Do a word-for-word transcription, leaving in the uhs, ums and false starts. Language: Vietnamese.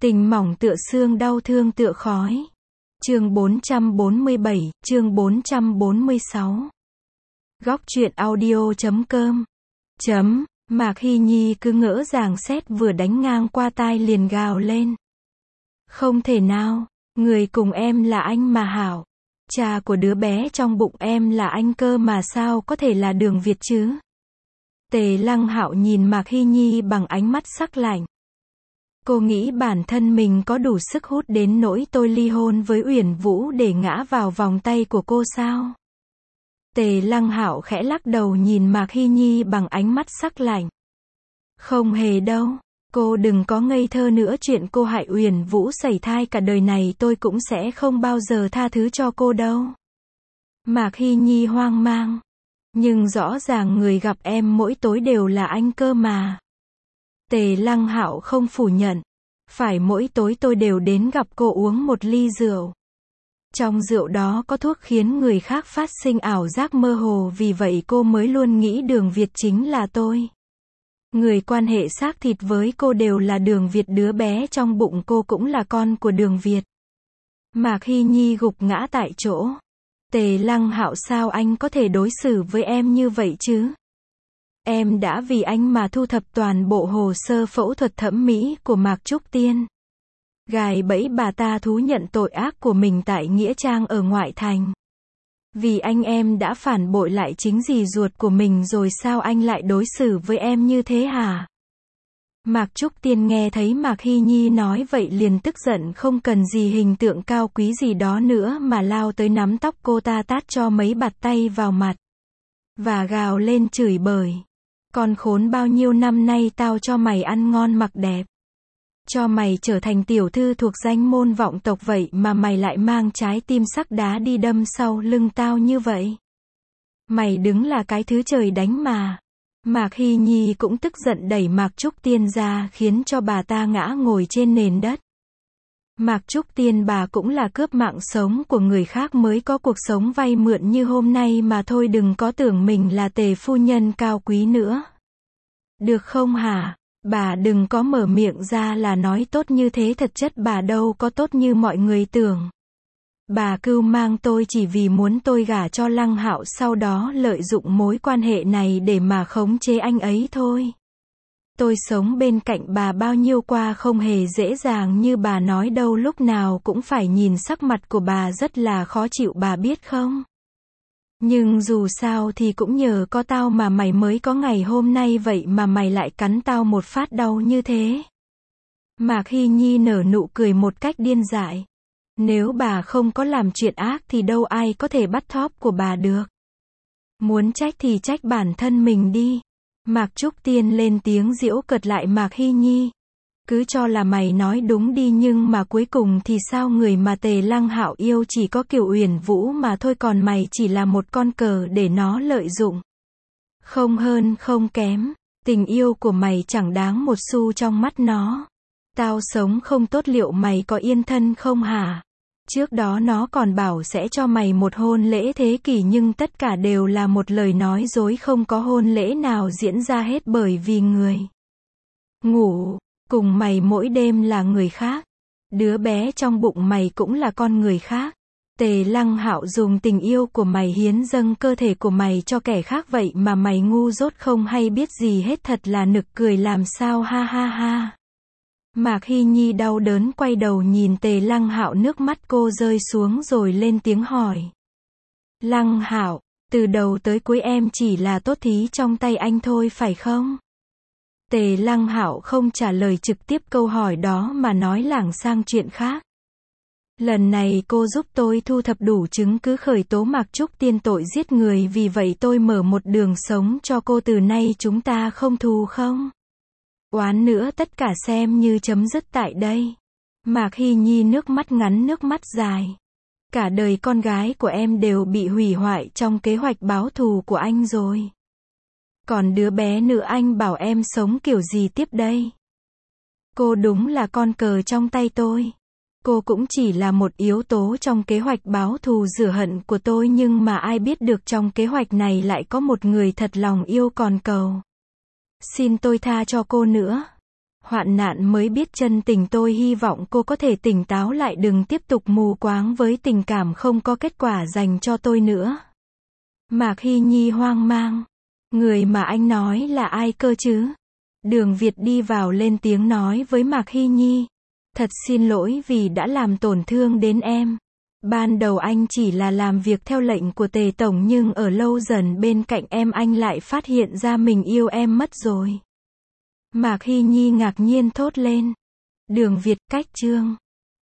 Tình mỏng tựa xương, đau thương tựa khói. Chương bốn trăm bốn mươi bảy, chương bốn trăm bốn mươi sáu. Góc truyện audio chấm com. Chấm, Mạc Hy Nhi cứ ngỡ Giàng Xét vừa đánh ngang qua tai liền gào lên. Không thể nào, người cùng em là anh mà hảo. Cha của đứa bé trong bụng em là anh cơ mà sao có thể là Đường Việt chứ? Tề Lăng Hạo nhìn Mạc Hy Nhi bằng ánh mắt sắc lạnh. Cô nghĩ bản thân mình có đủ sức hút đến nỗi tôi ly hôn với Uyển Vũ để ngã vào vòng tay của cô sao? Tề Lăng Hạo khẽ lắc đầu nhìn Mạc Hy Nhi bằng ánh mắt sắc lạnh. Không hề đâu, cô đừng có ngây thơ nữa, chuyện cô hại Uyển Vũ sảy thai cả đời này tôi cũng sẽ không bao giờ tha thứ cho cô đâu. Mạc Hy Nhi hoang mang. Nhưng rõ ràng người gặp em mỗi tối đều là anh cơ mà. Tề Lăng Hạo không phủ nhận. Phải, mỗi tối tôi đều đến gặp cô uống một ly rượu. Trong rượu đó có thuốc khiến người khác phát sinh ảo giác mơ hồ, vì vậy cô mới luôn nghĩ Đường Việt chính là tôi. Người quan hệ xác thịt với cô đều là Đường Việt, đứa bé trong bụng cô cũng là con của Đường Việt. Mạc Hy Nhi gục ngã tại chỗ. Tề Lăng Hạo, sao anh có thể đối xử với em như vậy chứ? Em đã vì anh mà thu thập toàn bộ hồ sơ phẫu thuật thẩm mỹ của Mạc Trúc Tiên. Gài bẫy bà ta thú nhận tội ác của mình tại Nghĩa Trang ở ngoại thành. Vì anh em đã phản bội lại chính dì ruột của mình rồi sao anh lại đối xử với em như thế hả? Mạc Trúc Tiên nghe thấy Mạc Hy Nhi nói vậy liền tức giận, không cần gì hình tượng cao quý gì đó nữa mà lao tới nắm tóc cô ta tát cho mấy bạt tay vào mặt. Và gào lên chửi bới. Con khốn, bao nhiêu năm nay tao cho mày ăn ngon mặc đẹp. Cho mày trở thành tiểu thư thuộc danh môn vọng tộc, vậy mà mày lại mang trái tim sắc đá đi đâm sau lưng tao như vậy. Mày đứng là cái thứ trời đánh mà. Mạc Hy Nhi cũng tức giận đẩy Mạc Trúc Tiên ra khiến cho bà ta ngã ngồi trên nền đất. Mạc Trúc Tiên, bà cũng là cướp mạng sống của người khác mới có cuộc sống vay mượn như hôm nay mà thôi, đừng có tưởng mình là Tề phu nhân cao quý nữa. Được không hả? Bà đừng có mở miệng ra là nói tốt như thế, thật chất bà đâu có tốt như mọi người tưởng. Bà cưu mang tôi chỉ vì muốn tôi gả cho Lăng Hạo, sau đó lợi dụng mối quan hệ này để mà khống chế anh ấy thôi. Tôi sống bên cạnh bà bao nhiêu qua không hề dễ dàng như bà nói đâu, lúc nào cũng phải nhìn sắc mặt của bà rất là khó chịu, bà biết không? Nhưng dù sao thì cũng nhờ có tao mà mày mới có ngày hôm nay, vậy mà mày lại cắn tao một phát đau như thế. Mạc Hy Nhi nở nụ cười một cách điên dại. Nếu bà không có làm chuyện ác thì đâu ai có thể bắt thóp của bà được. Muốn trách thì trách bản thân mình đi. Mạc Trúc Tiên lên tiếng giễu cợt lại Mạc Hy Nhi. Cứ cho là mày nói đúng đi, nhưng mà cuối cùng thì sao? Người mà Tề Lăng Hạo yêu chỉ có Kiều Uyển Vũ mà thôi, còn mày chỉ là một con cờ để nó lợi dụng. Không hơn không kém, tình yêu của mày chẳng đáng một xu trong mắt nó. Tao sống không tốt, liệu mày có yên thân không hả? Trước đó nó còn bảo sẽ cho mày một hôn lễ thế kỷ, nhưng tất cả đều là một lời nói dối, không có hôn lễ nào diễn ra hết, bởi vì người ngủ cùng mày mỗi đêm là người khác. Đứa bé trong bụng mày cũng là con người khác. Tề Lăng Hạo dùng tình yêu của mày hiến dâng cơ thể của mày cho kẻ khác, vậy mà mày ngu dốt không hay biết gì hết, thật là nực cười làm sao, ha ha ha. Mạc Hy Nhi đau đớn quay đầu nhìn Tề Lăng Hạo, nước mắt cô rơi xuống rồi lên tiếng hỏi. Lăng Hạo, từ đầu tới cuối em chỉ là tốt thí trong tay anh thôi phải không? Tề Lăng Hạo không trả lời trực tiếp câu hỏi đó mà nói lảng sang chuyện khác. Lần này cô giúp tôi thu thập đủ chứng cứ khởi tố Mạc Trúc Tiên tội giết người, vì vậy tôi mở một đường sống cho cô, từ nay chúng ta không thù không oán nữa, tất cả xem như chấm dứt tại đây. Mạc Hy Nhi nước mắt ngắn nước mắt dài. Cả đời con gái của em đều bị hủy hoại trong kế hoạch báo thù của anh rồi. Còn đứa bé nữa anh bảo em sống kiểu gì tiếp đây? Cô đúng là con cờ trong tay tôi. Cô cũng chỉ là một yếu tố trong kế hoạch báo thù rửa hận của tôi, nhưng mà ai biết được trong kế hoạch này lại có một người thật lòng yêu còn cầu. Xin tôi tha cho cô nữa. Hoạn nạn mới biết chân tình, tôi hy vọng cô có thể tỉnh táo lại, đừng tiếp tục mù quáng với tình cảm không có kết quả dành cho tôi nữa. Mạc Hy Nhi hoang mang. Người mà anh nói là ai cơ chứ? Đường Việt đi vào lên tiếng nói với Mạc Hy Nhi. Thật xin lỗi vì đã làm tổn thương đến em. Ban đầu anh chỉ là làm việc theo lệnh của Tề Tổng, nhưng ở lâu dần bên cạnh em anh lại phát hiện ra mình yêu em mất rồi. Mạc Hy Nhi ngạc nhiên thốt lên. Đường Việt, cách chương